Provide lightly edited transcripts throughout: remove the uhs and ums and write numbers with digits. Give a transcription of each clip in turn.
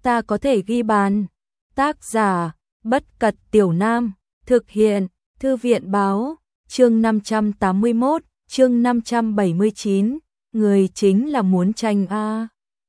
ta có thể ghi bàn. Tác giả, Bất Cật Tiểu Nam, thực hiện, Thư viện báo, chương 581, chương 579, người chính là muốn tranh a.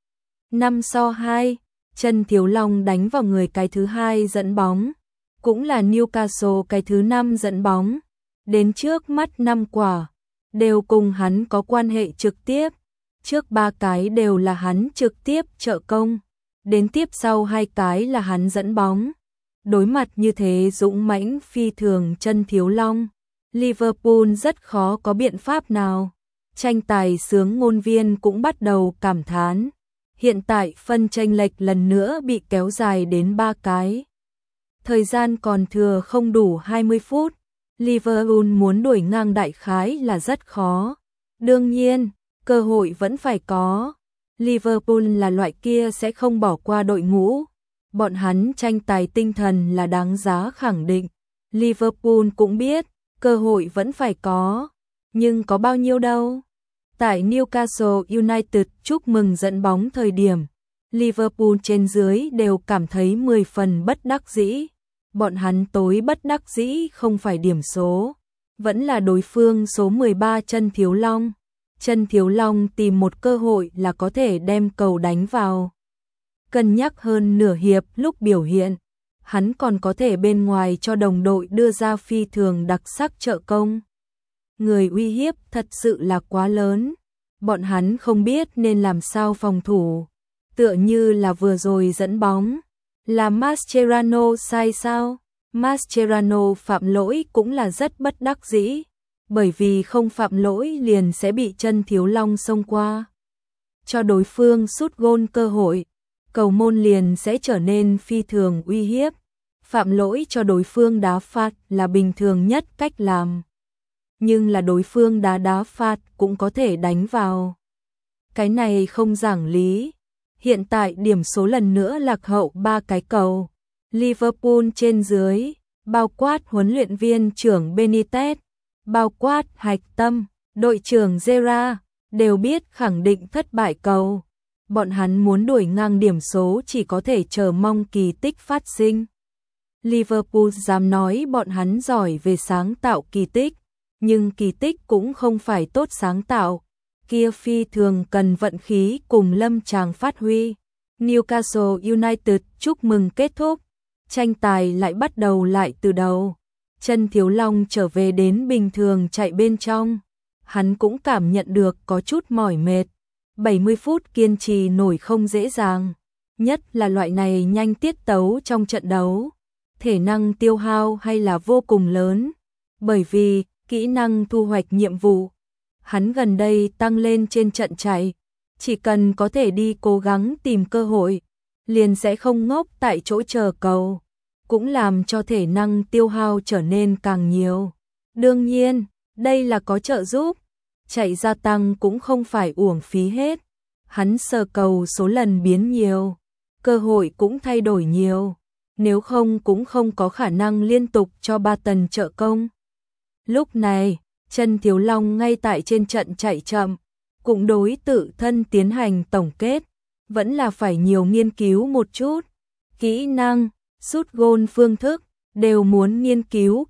5-2, Trần Thiếu Long đánh vào người cái thứ hai dẫn bóng, cũng là Newcastle cái thứ 5 dẫn bóng, đến trước mắt 5 quả, đều cùng hắn có quan hệ trực tiếp, trước 3 cái đều là hắn trực tiếp trợ công, đến tiếp sau 2 cái là hắn dẫn bóng. Đối mặt như thế dũng mãnh phi thường Trần Thiếu Long, Liverpool rất khó có biện pháp nào. Tranh tài sướng ngôn viên cũng bắt đầu cảm thán. Hiện tại phân chênh lệch lần nữa bị kéo dài đến 3 cái. Thời gian còn thừa không đủ 20 phút, Liverpool muốn đuổi ngang đại khái là rất khó. Đương nhiên, cơ hội vẫn phải có. Liverpool là loại kia sẽ không bỏ qua đội ngũ. Bọn hắn tranh tài tinh thần là đáng giá khẳng định. Liverpool cũng biết, cơ hội vẫn phải có. Nhưng có bao nhiêu đâu? Tại Newcastle United chúc mừng dẫn bóng thời điểm, Liverpool trên dưới đều cảm thấy 10 phần bất đắc dĩ. Bọn hắn tối bất đắc dĩ không phải điểm số, vẫn là đối phương số 13 Trần Thiếu Long. Trần Thiếu Long tìm một cơ hội là có thể đem cầu đánh vào. Cân nhắc hơn nửa hiệp lúc biểu hiện, hắn còn có thể bên ngoài cho đồng đội đưa ra phi thường đặc sắc trợ công. Người uy hiếp thật sự là quá lớn, bọn hắn không biết nên làm sao phòng thủ, tựa như là vừa rồi dẫn bóng, là Mascherano sai sao? Mascherano phạm lỗi cũng là rất bất đắc dĩ, bởi vì không phạm lỗi liền sẽ bị Trần Thiếu Long xông qua, cho đối phương sút gôn cơ hội, cầu môn liền sẽ trở nên phi thường uy hiếp. Phạm lỗi cho đối phương đá phạt là bình thường nhất cách làm, nhưng là đối phương đá phạt cũng có thể đánh vào. Cái này không giảng lý. Hiện tại điểm số lần nữa lạc hậu 3 cái cầu. Liverpool trên dưới, bao quát huấn luyện viên trưởng Benitez, bao quát hạch tâm, đội trưởng Gerrard, đều biết khẳng định thất bại cầu. Bọn hắn muốn đuổi ngang điểm số chỉ có thể chờ mong kỳ tích phát sinh. Liverpool dám nói bọn hắn giỏi về sáng tạo kỳ tích, nhưng kỳ tích cũng không phải tốt sáng tạo, kia phi thường cần vận khí cùng lâm tràng phát huy. Newcastle United chúc mừng kết thúc, tranh tài lại bắt đầu lại từ đầu. Trần Thiếu Long trở về đến bình thường chạy bên trong, hắn cũng cảm nhận được có chút mỏi mệt. 70 phút kiên trì nổi không dễ dàng, nhất là loại này nhanh tiết tấu trong trận đấu. Thể năng tiêu hao hay là vô cùng lớn, bởi vì kỹ năng thu hoạch nhiệm vụ. Hắn gần đây tăng lên trên trận chạy, chỉ cần có thể đi cố gắng tìm cơ hội, liền sẽ không ngốc tại chỗ chờ cầu, cũng làm cho thể năng tiêu hao trở nên càng nhiều. Đương nhiên, đây là có trợ giúp, chạy gia tăng cũng không phải uổng phí hết. Hắn sờ cầu số lần biến nhiều, cơ hội cũng thay đổi nhiều, nếu không cũng không có khả năng liên tục cho 3 tần trợ công. Lúc này, Trần Thiếu Long ngay tại trên trận chạy chậm, cũng đối tự thân tiến hành tổng kết, vẫn là phải nhiều nghiên cứu một chút. Kỹ năng, sút gôn phương thức, đều muốn nghiên cứu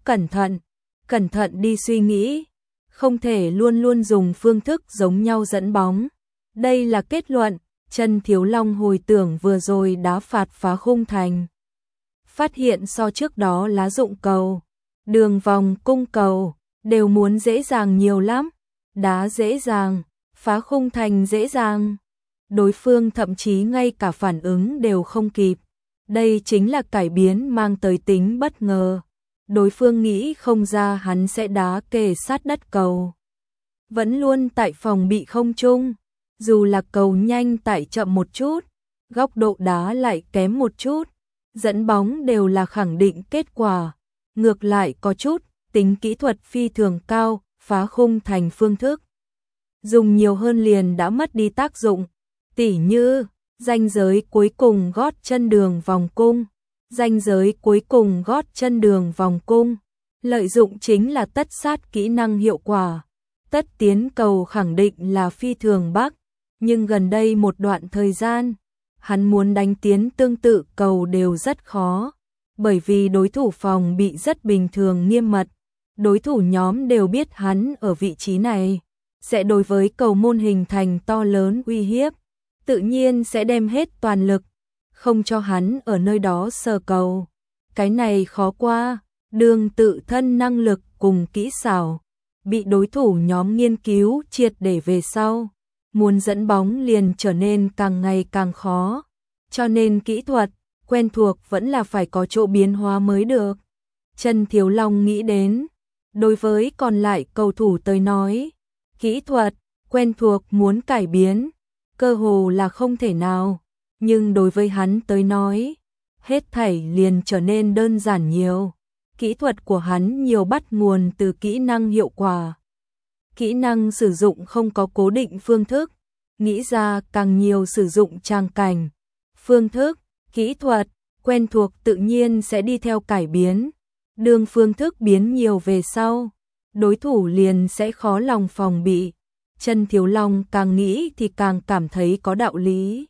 cẩn thận đi suy nghĩ, không thể luôn luôn dùng phương thức giống nhau dẫn bóng. Đây là kết luận, Trần Thiếu Long hồi tưởng vừa rồi đá phạt phá khung thành. Phát hiện so trước đó lá dụng cầu, đường vòng cung cầu, đều muốn dễ dàng nhiều lắm. Đá dễ dàng, phá khung thành dễ dàng. Đối phương thậm chí ngay cả phản ứng đều không kịp. Đây chính là cải biến mang tới tính bất ngờ. Đối phương nghĩ không ra hắn sẽ đá kề sát đất cầu. Vẫn luôn tại phòng bị không chung. Dù là cầu nhanh tại chậm một chút, góc độ đá lại kém một chút, dẫn bóng đều là khẳng định kết quả. Ngược lại có chút tính kỹ thuật phi thường cao, phá khung thành phương thức dùng nhiều hơn liền đã mất đi tác dụng. Tỉ như ranh giới cuối cùng gót chân đường vòng cung, ranh giới cuối cùng gót chân đường vòng cung, lợi dụng chính là tất sát kỹ năng hiệu quả. Tất tiến cầu khẳng định là phi thường bắc, nhưng gần đây một đoạn thời gian, Hắn muốn đánh tiến tương tự cầu đều rất khó, bởi vì đối thủ phòng bị rất bình thường nghiêm mật. Đối thủ nhóm đều biết hắn ở vị trí này, sẽ đối với cầu môn hình thành to lớn uy hiếp, tự nhiên sẽ đem hết toàn lực, không cho hắn ở nơi đó sờ cầu. Cái này khó qua, đường tự thân năng lực cùng kỹ xảo, bị đối thủ nhóm nghiên cứu triệt để về sau. Muốn dẫn bóng liền trở nên càng ngày càng khó, cho nên kỹ thuật, quen thuộc vẫn là phải có chỗ biến hóa mới được. Trần Thiếu Long nghĩ đến, đối với còn lại cầu thủ tới nói, kỹ thuật, quen thuộc muốn cải biến, cơ hồ là không thể nào, nhưng đối với hắn tới nói, hết thảy liền trở nên đơn giản nhiều. Kỹ thuật của hắn nhiều bắt nguồn từ kỹ năng hiệu quả. Kỹ năng sử dụng không có cố định phương thức, nghĩ ra càng nhiều sử dụng tràng cảnh, phương thức, kỹ thuật, quen thuộc tự nhiên sẽ đi theo cải biến. Đường phương thức biến nhiều về sau, đối thủ liền sẽ khó lòng phòng bị. Trần Thiếu Long càng nghĩ thì càng cảm thấy có đạo lý.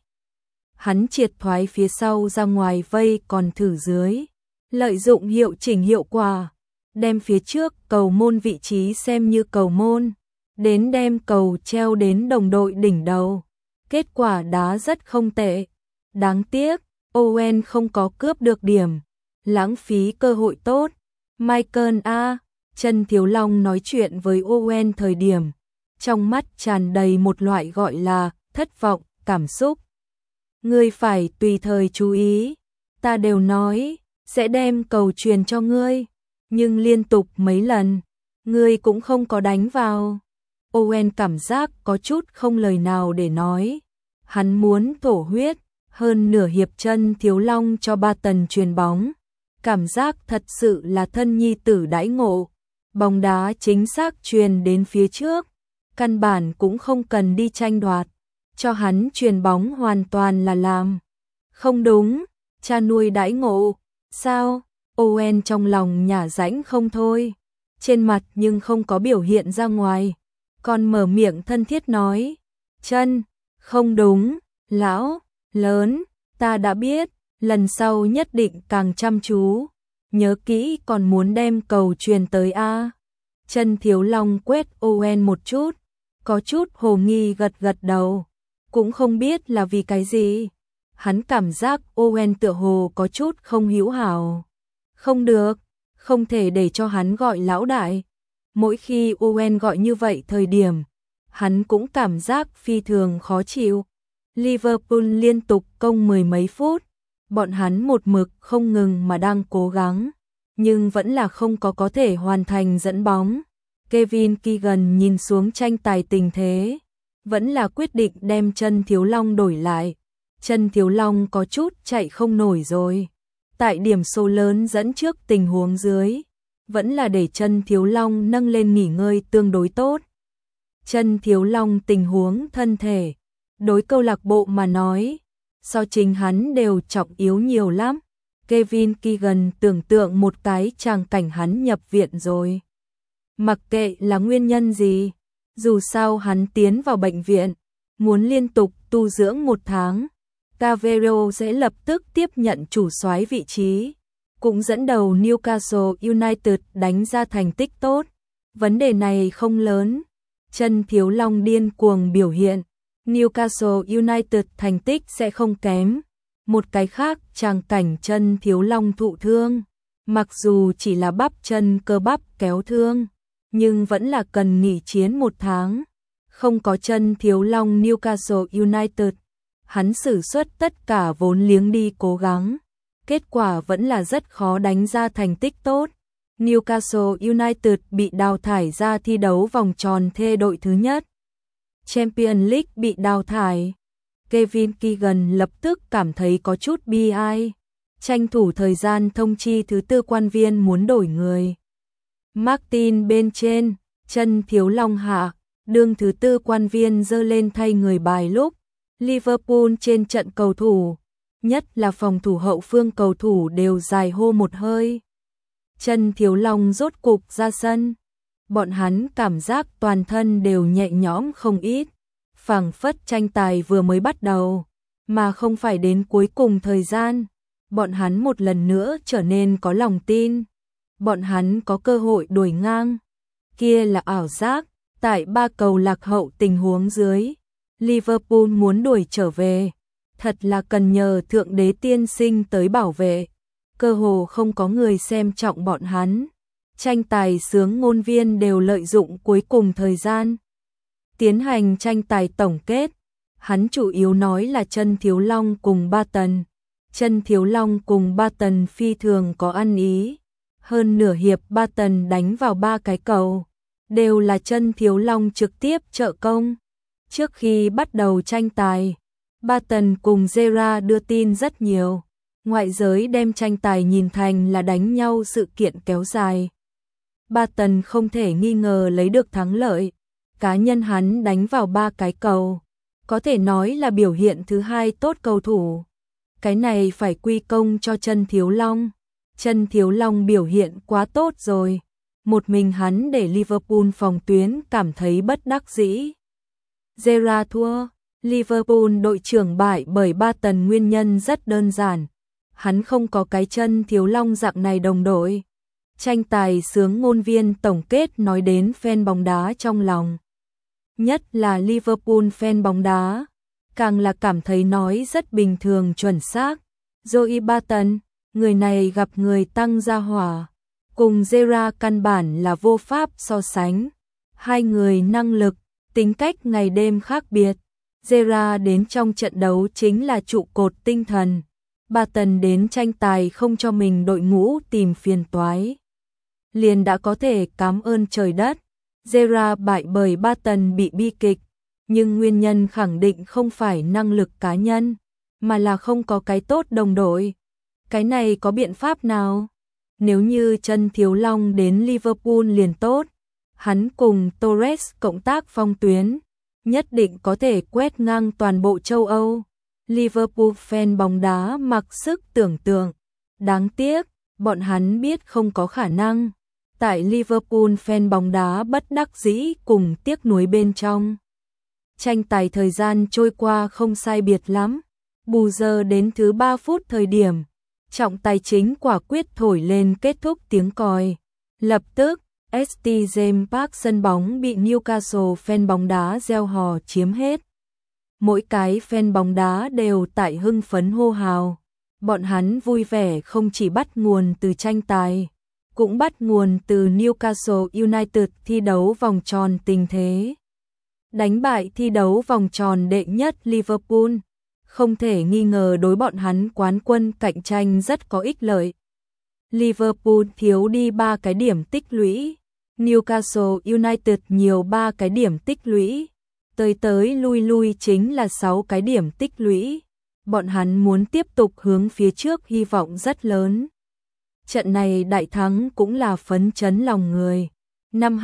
Hắn triệt thoái phía sau ra ngoài vây còn thử dưới, lợi dụng hiệu chỉnh hiệu quả, đem phía trước cầu môn vị trí xem như cầu môn, đến đem cầu treo đến đồng đội đỉnh đầu. Kết quả đá rất không tệ. Đáng tiếc, Owen không có cướp được điểm, lãng phí cơ hội tốt. Michael A. Trần Thiếu Long nói chuyện với Owen thời điểm, trong mắt tràn đầy một loại gọi là thất vọng, cảm xúc. Ngươi phải tùy thời chú ý, ta đều nói, sẽ đem cầu truyền cho ngươi, nhưng liên tục mấy lần, ngươi cũng không có đánh vào. Owen cảm giác có chút không lời nào để nói, hắn muốn thổ huyết, hơn nửa hiệp Trần Thiếu Long cho Ba Tần truyền bóng. Cảm giác thật sự là thân nhi tử đãi ngộ, bóng đá chính xác truyền đến phía trước, căn bản cũng không cần đi tranh đoạt, cho hắn truyền bóng hoàn toàn là làm. Không đúng, cha nuôi đãi ngộ, sao? Owen trong lòng nhả rãnh không thôi, trên mặt nhưng không có biểu hiện ra ngoài, còn mở miệng thân thiết nói, Chân, không đúng, lão, lớn, ta đã biết. Lần sau nhất định càng chăm chú, nhớ kỹ còn muốn đem cầu truyền tới A. Trần Thiếu Long quét Owen một chút, có chút hồ nghi gật gật đầu, cũng không biết là vì cái gì. Hắn cảm giác Owen tựa hồ có chút không hữu hảo. Không được, không thể để cho hắn gọi lão đại. Mỗi khi Owen gọi như vậy thời điểm, hắn cũng cảm giác phi thường khó chịu. Liverpool liên tục công mười mấy phút. Bọn hắn một mực không ngừng mà đang cố gắng, nhưng vẫn là không có thể hoàn thành dẫn bóng. Kevin Keegan nhìn xuống tranh tài tình thế, vẫn là quyết định đem Trần Thiếu Long đổi lại. Trần Thiếu Long có chút chạy không nổi rồi. Tại điểm số lớn dẫn trước tình huống dưới, vẫn là để Trần Thiếu Long nâng lên nghỉ ngơi tương đối tốt. Trần Thiếu Long tình huống thân thể, đối câu lạc bộ mà nói, so chính hắn đều trọng yếu nhiều lắm. Kevin Keegan tưởng tượng một cái tràng cảnh hắn nhập viện rồi. Mặc kệ là nguyên nhân gì, dù sao hắn tiến vào bệnh viện, muốn liên tục tu dưỡng 1 tháng, Cavero sẽ lập tức tiếp nhận chủ soái vị trí, cũng dẫn đầu Newcastle United đánh ra thành tích tốt. Vấn đề này không lớn, Trần Thiếu Long điên cuồng biểu hiện, Newcastle United thành tích sẽ không kém. Một cái khác tràng cảnh Trần Thiếu Long thụ thương, mặc dù chỉ là bắp chân cơ bắp kéo thương, nhưng vẫn là cần nghỉ chiến 1 tháng. Không có Trần Thiếu Long Newcastle United, hắn sử xuất tất cả vốn liếng đi cố gắng, kết quả vẫn là rất khó đánh ra thành tích tốt. Newcastle United bị đào thải ra thi đấu vòng tròn thê đội thứ nhất. Champions League bị đào thải. Kevin Keegan lập tức cảm thấy có chút bi ai, tranh thủ thời gian thông chi thứ tư quan viên muốn đổi người. Martin bên trên, Trần Thiếu Long hạ, đương thứ tư quan viên giơ lên thay người bài lúc Liverpool trên trận cầu thủ, nhất là phòng thủ hậu phương cầu thủ đều dài hô một hơi. Trần Thiếu Long rốt cục ra sân, bọn hắn cảm giác toàn thân đều nhẹ nhõm không ít, phảng phất tranh tài vừa mới bắt đầu. mà không phải đến cuối cùng thời gian, bọn hắn một lần nữa trở nên có lòng tin. Bọn hắn có cơ hội đuổi ngang. Kia là ảo giác, tại 3 cầu lạc hậu tình huống dưới, Liverpool muốn đuổi trở về, thật là cần nhờ Thượng Đế tiên sinh tới bảo vệ. Cơ hồ không có người xem trọng bọn hắn. Tranh tài xướng ngôn viên đều lợi dụng cuối cùng thời gian tiến hành tranh tài tổng kết. Hắn chủ yếu nói là Chân Thiếu Long cùng Barton. Chân Thiếu Long cùng Barton phi thường có ăn ý. Hơn nửa hiệp Barton đánh vào 3 cái cầu, đều là Chân Thiếu Long trực tiếp trợ công. Trước khi bắt đầu tranh tài, Barton cùng Gerrard đưa tin rất nhiều. Ngoại giới đem tranh tài nhìn thành là đánh nhau sự kiện kéo dài. Barton không thể nghi ngờ lấy được thắng lợi. Cá nhân hắn đánh vào 3 cái cầu, có thể nói là biểu hiện thứ hai tốt cầu thủ. Cái này phải quy công cho Chân Thiếu Long. Chân Thiếu Long biểu hiện quá tốt rồi. Một mình hắn để Liverpool phòng tuyến cảm thấy bất đắc dĩ. Gerrard thua. Liverpool đội trưởng bại bởi Barton nguyên nhân rất đơn giản. Hắn không có cái Chân Thiếu Long dạng này đồng đội. Tranh tài xướng ngôn viên tổng kết nói đến fan bóng đá trong lòng. Nhất là Liverpool fan bóng đá, càng là cảm thấy nói rất bình thường chuẩn xác. Joey Barton, người này gặp người tăng gia hỏa, cùng Gerrard căn bản là vô pháp so sánh. Hai người năng lực, tính cách ngày đêm khác biệt. Gerrard đến trong trận đấu chính là trụ cột tinh thần. Barton đến tranh tài không cho mình đội ngũ tìm phiền toái, liền đã có thể cảm ơn trời đất. Gerrard bại bởi Barton bị bi kịch, nhưng nguyên nhân khẳng định không phải năng lực cá nhân, mà là không có cái tốt đồng đội. Cái này có biện pháp nào? Nếu như Chân Thiếu Long đến Liverpool liền tốt, hắn cùng Torres cộng tác phong tuyến, nhất định có thể quét ngang toàn bộ châu Âu. Liverpool fan bóng đá mặc sức tưởng tượng. Đáng tiếc, bọn hắn biết không có khả năng. Tại Liverpool fan bóng đá bất đắc dĩ cùng tiếc nuối bên trong. Tranh tài thời gian trôi qua không sai biệt lắm. Bù giờ đến thứ 3 phút thời điểm, trọng tài chính quả quyết thổi lên kết thúc tiếng còi. Lập tức, St James Park sân bóng bị Newcastle fan bóng đá reo hò chiếm hết. Mỗi cái fan bóng đá đều tại hưng phấn hô hào. Bọn hắn vui vẻ không chỉ bắt nguồn từ tranh tài, cũng bắt nguồn từ Newcastle United thi đấu vòng tròn tình thế. Đánh bại thi đấu vòng tròn đệ nhất Liverpool, không thể nghi ngờ đối bọn hắn quán quân cạnh tranh rất có ích lợi. Liverpool thiếu đi 3 cái điểm tích lũy, Newcastle United nhiều 3 cái điểm tích lũy, tới lui chính là 6 cái điểm tích lũy. Bọn hắn muốn tiếp tục hướng phía trước hy vọng rất lớn. Trận này đại thắng cũng là phấn chấn lòng người. Năm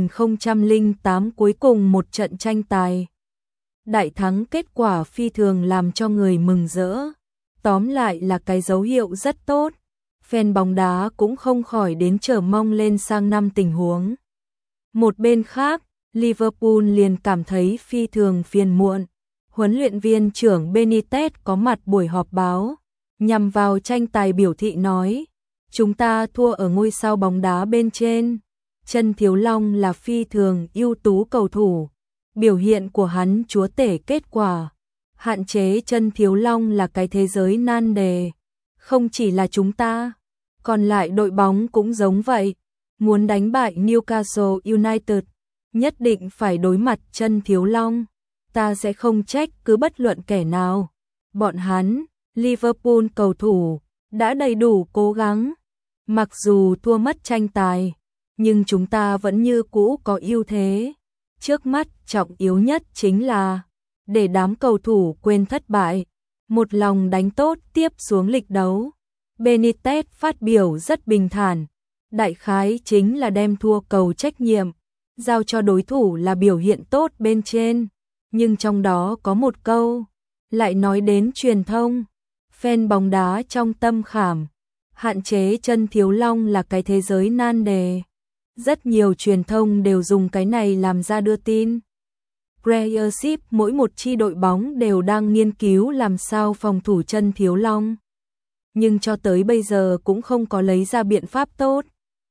2008 cuối cùng một trận tranh tài. Đại thắng kết quả phi thường làm cho người mừng rỡ. Tóm lại là cái dấu hiệu rất tốt. Fan bóng đá cũng không khỏi đến chờ mong lên sang năm tình huống. Một bên khác, Liverpool liền cảm thấy phi thường phiền muộn. Huấn luyện viên trưởng Benitez có mặt buổi họp báo, nhằm vào tranh tài biểu thị nói, chúng ta thua ở ngôi sao bóng đá bên trên. Chân Thiếu Long là phi thường ưu tú cầu thủ, biểu hiện của hắn chúa tể kết quả. Hạn chế Chân Thiếu Long là cái thế giới nan đề, không chỉ là chúng ta, còn lại đội bóng cũng giống vậy. Muốn đánh bại Newcastle United, nhất định phải đối mặt Chân Thiếu Long. Ta sẽ không trách cứ bất luận kẻ nào. Bọn hắn, Liverpool cầu thủ, đã đầy đủ cố gắng. Mặc dù thua mất tranh tài, nhưng chúng ta vẫn như cũ có ưu thế. Trước mắt trọng yếu nhất chính là để đám cầu thủ quên thất bại, một lòng đánh tốt tiếp xuống lịch đấu. Benitez phát biểu rất bình thản, đại khái chính là đem thua cầu trách nhiệm, giao cho đối thủ là biểu hiện tốt bên trên. Nhưng trong đó có một câu, lại nói đến truyền thông. Fan bóng đá trong tâm khảm, hạn chế Chân Thiếu Long là cái thế giới nan đề. Rất nhiều truyền thông đều dùng cái này làm ra đưa tin. Premiership mỗi một chi đội bóng đều đang nghiên cứu làm sao phòng thủ chân Thiếu Long. Nhưng cho tới bây giờ cũng không có lấy ra biện pháp tốt.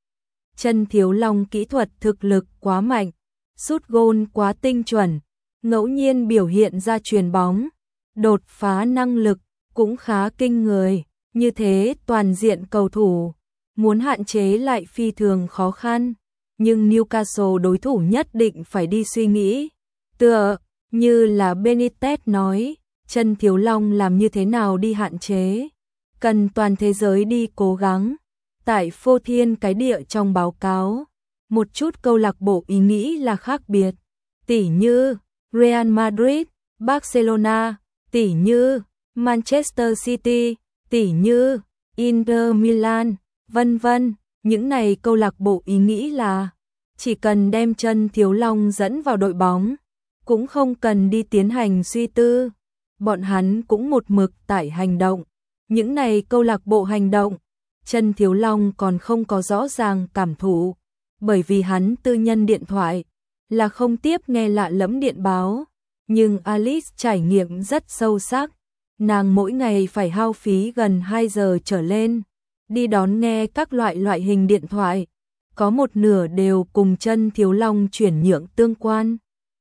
Chân Thiếu Long kỹ thuật thực lực quá mạnh, sút gôn quá tinh chuẩn, ngẫu nhiên biểu hiện ra chuyền bóng, đột phá năng lực cũng khá kinh người, như thế toàn diện cầu thủ, muốn hạn chế lại phi thường khó khăn, nhưng Newcastle đối thủ nhất định phải đi suy nghĩ. Tựa như là Benitez nói, chân Thiếu Long làm như thế nào đi hạn chế, cần toàn thế giới đi cố gắng. Tại phô thiên cái địa trong báo cáo, một chút câu lạc bộ ý nghĩ là khác biệt, tỉ như Real Madrid, Barcelona, tỉ như Manchester City, tỉ như Inter Milan, vân vân. Những này câu lạc bộ ý nghĩ là chỉ cần đem chân Thiếu Long dẫn vào đội bóng, cũng không cần đi tiến hành suy tư, bọn hắn cũng một mực tại hành động. Những này câu lạc bộ hành động, chân Thiếu Long còn không có rõ ràng cảm thụ, bởi vì hắn tư nhân điện thoại là không tiếp nghe lạ lẫm điện báo, nhưng Alice trải nghiệm rất sâu sắc, nàng mỗi ngày phải hao phí gần 2 giờ trở lên, đi đón nghe các loại hình điện thoại, có một nửa đều cùng chân Thiếu Long chuyển nhượng tương quan.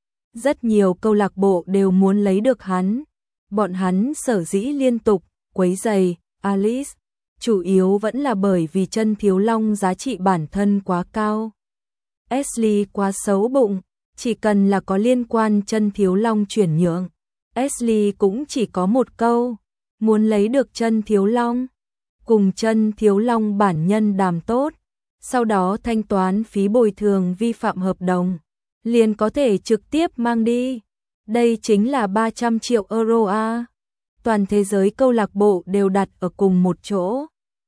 Rất nhiều câu lạc bộ đều muốn lấy được hắn, bọn hắn sở dĩ liên tục quấy rầy Alice, chủ yếu vẫn là bởi vì chân Thiếu Long giá trị bản thân quá cao. Ashley quá xấu bụng, chỉ cần là có liên quan chân Thiếu Long chuyển nhượng, Ashley cũng chỉ có một câu, muốn lấy được chân Thiếu Long, cùng chân Thiếu Long bản nhân đàm tốt, sau đó thanh toán phí bồi thường vi phạm hợp đồng, liền có thể trực tiếp mang đi. Đây chính là 300 triệu euro a. Toàn thế giới câu lạc bộ đều đặt ở cùng một chỗ.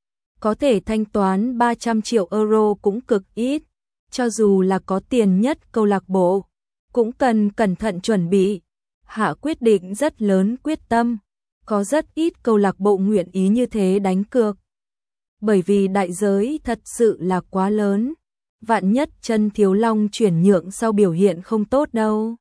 Có thể thanh toán 300 triệu euro cũng cực ít, cho dù là có tiền nhất câu lạc bộ, cũng cần cẩn thận chuẩn bị, hạ quyết định rất lớn quyết tâm, có rất ít câu lạc bộ nguyện ý như thế đánh cược. Bởi vì đại giới thật sự là quá lớn, vạn nhất chân Thiếu Long chuyển nhượng sau biểu hiện không tốt đâu.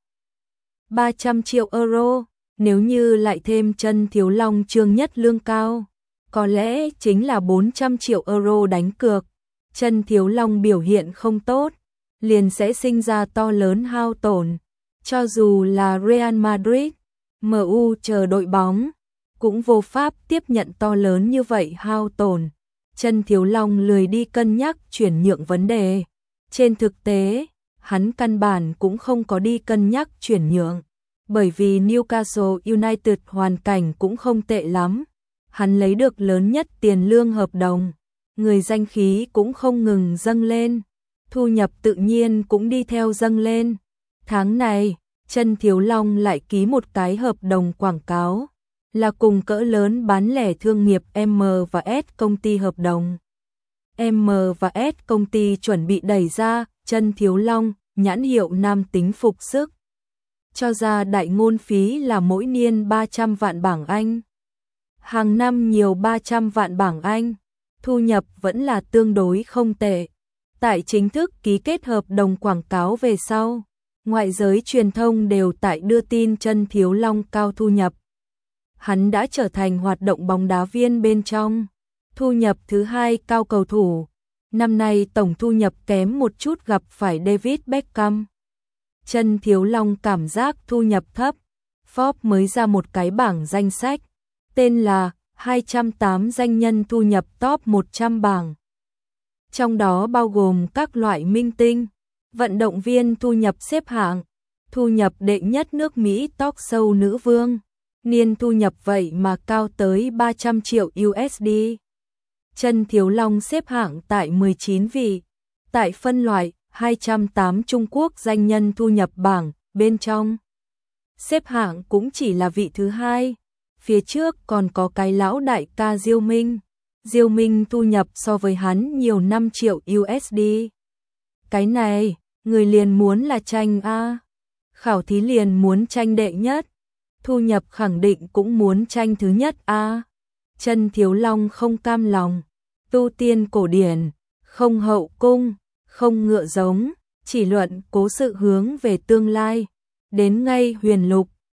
300 triệu euro, nếu như lại thêm chân Thiếu Long trương nhất lương cao, có lẽ chính là 400 triệu euro đánh cược. Chân Thiếu Long biểu hiện không tốt, liền sẽ sinh ra to lớn hao tổn. Cho dù là Real Madrid, MU chờ đội bóng, cũng vô pháp tiếp nhận to lớn như vậy hao tổn. Chân Thiếu Long lười đi cân nhắc chuyển nhượng vấn đề. Trên thực tế, hắn căn bản cũng không có đi cân nhắc chuyển nhượng, bởi vì Newcastle United hoàn cảnh cũng không tệ lắm. Hắn lấy được lớn nhất tiền lương hợp đồng, người danh khí cũng không ngừng dâng lên, thu nhập tự nhiên cũng đi theo dâng lên. Tháng này, chân Thiếu Long lại ký một cái hợp đồng quảng cáo, là cùng cỡ lớn bán lẻ thương nghiệp M&S công ty hợp đồng. M&S công ty chuẩn bị đẩy ra chân Thiếu Long, nhãn hiệu nam tính phục sức. Cho ra đại ngôn phí là mỗi niên 300 vạn bảng Anh. Hàng năm nhiều 300 vạn bảng Anh, thu nhập vẫn là tương đối không tệ. Tại chính thức ký kết hợp đồng quảng cáo về sau, ngoại giới truyền thông đều tại đưa tin chân Thiếu Long cao thu nhập. Hắn đã trở thành hoạt động bóng đá viên bên trong thu nhập thứ hai cao cầu thủ. Năm nay tổng thu nhập kém một chút gặp phải David Beckham. Chân Thiếu Long cảm giác thu nhập thấp. Forbes mới ra một cái bảng danh sách, tên là 208 danh nhân thu nhập top 100 bảng. Trong đó bao gồm các loại minh tinh, vận động viên thu nhập xếp hạng, thu nhập đệ nhất nước Mỹ talk show nữ vương. Niên thu nhập vậy mà cao tới 300 triệu USD. Chân Thiếu Long xếp hạng tại 19 vị, tại phân loại 208 Trung Quốc danh nhân thu nhập bảng bên trong. Xếp hạng cũng chỉ là vị thứ hai, phía trước còn có cái lão đại ca Diêu Minh. Diêu Minh thu nhập so với hắn nhiều 5 triệu USD. Cái này, người liền muốn là tranh a. Khảo thí liền muốn tranh đệ nhất, thu nhập khẳng định cũng muốn tranh thứ nhất a. Chân Thiếu Long không cam lòng, tu tiên cổ điển, không hậu cung, không ngựa giống, chỉ luận cố sự hướng về tương lai. đến ngay huyền lục,